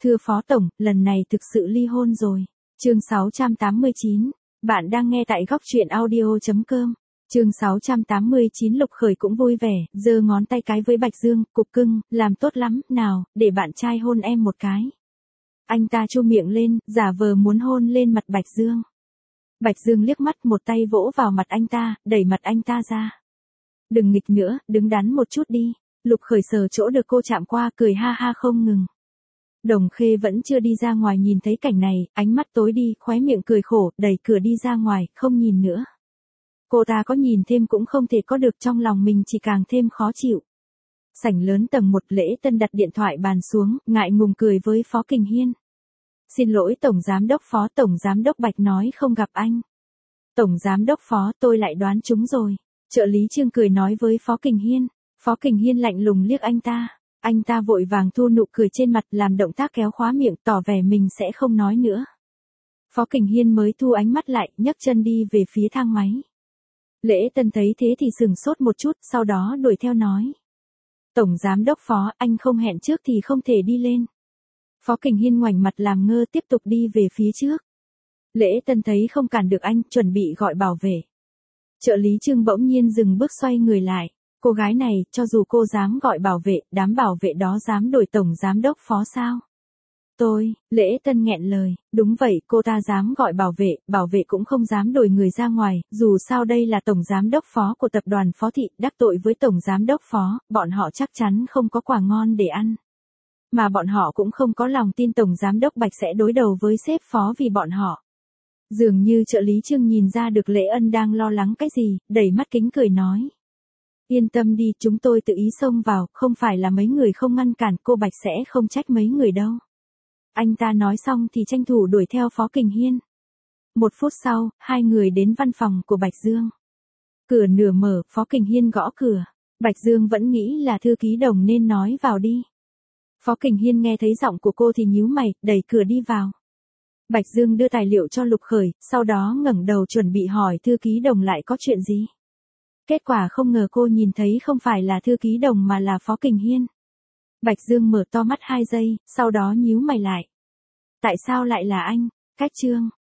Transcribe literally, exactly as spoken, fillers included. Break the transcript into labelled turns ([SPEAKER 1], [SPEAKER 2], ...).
[SPEAKER 1] Thưa Phó Tổng, lần này thực sự ly hôn rồi. Chương sáu trăm tám mươi chín. Bạn đang nghe tại góc truyện audio chấm com. Chương sáu trăm tám mươi chín. Lục Khởi cũng vui vẻ, giơ ngón tay cái với Bạch Dương, cục cưng, làm tốt lắm, nào, để bạn trai hôn em một cái. Anh ta chu miệng lên, giả vờ muốn hôn lên mặt Bạch Dương. Bạch Dương liếc mắt, một tay vỗ vào mặt anh ta, đẩy mặt anh ta ra. Đừng nghịch nữa, đứng đắn một chút đi. Lục Khởi sờ chỗ được cô chạm qua, cười ha ha không ngừng. Đồng Khê vẫn chưa đi ra ngoài nhìn thấy cảnh này, ánh mắt tối đi, khóe miệng cười khổ, đẩy cửa đi ra ngoài, không nhìn nữa. Cô ta có nhìn thêm cũng không thể có được, trong lòng mình chỉ càng thêm khó chịu. Sảnh lớn tầng một, Lễ Tân đặt điện thoại bàn xuống, ngại ngùng cười với Phó Kình Hiên. Xin lỗi Tổng Giám đốc Phó. Tổng Giám đốc Bạch nói không gặp anh. Tổng Giám đốc Phó, tôi lại đoán trúng rồi. Trợ lý Trương cười nói với Phó Kình Hiên. Phó Kình Hiên lạnh lùng liếc anh ta. Anh ta vội vàng thu nụ cười trên mặt, làm động tác kéo khóa miệng, tỏ vẻ mình sẽ không nói nữa. Phó Kình Hiên mới thu ánh mắt lại, nhấc chân đi về phía thang máy. Lễ Tân thấy thế thì sừng sốt một chút, sau đó đuổi theo nói. Tổng Giám đốc Phó, anh không hẹn trước thì không thể đi lên. Phó Kình Hiên ngoảnh mặt làm ngơ, tiếp tục đi về phía trước. Lễ Tân thấy không cản được anh, chuẩn bị gọi bảo vệ. Trợ lý Trương bỗng nhiên dừng bước, xoay người lại. Cô gái này, cho dù cô dám gọi bảo vệ, đám bảo vệ đó dám đổi Tổng Giám đốc Phó sao? Tôi, Lễ Tân nghẹn lời, đúng vậy, cô ta dám gọi bảo vệ, bảo vệ cũng không dám đổi người ra ngoài, dù sao đây là Tổng Giám đốc Phó của tập đoàn Phó Thị, đắc tội với Tổng Giám đốc Phó, bọn họ chắc chắn không có quả ngon để ăn. Mà bọn họ cũng không có lòng tin Tổng Giám đốc Bạch sẽ đối đầu với sếp Phó vì bọn họ. Dường như trợ lý Trương nhìn ra được Lễ Ân đang lo lắng cái gì, đẩy mắt kính cười nói. Yên tâm đi, chúng tôi tự ý xông vào, không phải là mấy người không ngăn cản, cô Bạch sẽ không trách mấy người đâu. Anh ta nói xong thì tranh thủ đuổi theo Phó Kình Hiên. Một phút sau, hai người đến văn phòng của Bạch Dương. Cửa nửa mở, Phó Kình Hiên gõ cửa. Bạch Dương vẫn nghĩ là thư ký Đồng nên nói vào đi. Phó Kình Hiên nghe thấy giọng của cô thì nhíu mày, đẩy cửa đi vào. Bạch Dương đưa tài liệu cho Lục Khởi, sau đó ngẩng đầu chuẩn bị hỏi thư ký Đồng lại có chuyện gì. Kết quả không ngờ cô nhìn thấy không phải là thư ký Đồng mà là Phó Kình Hiên. Bạch Dương mở to mắt hai giây, sau đó nhíu mày lại. Tại sao lại là anh? Cách Trương,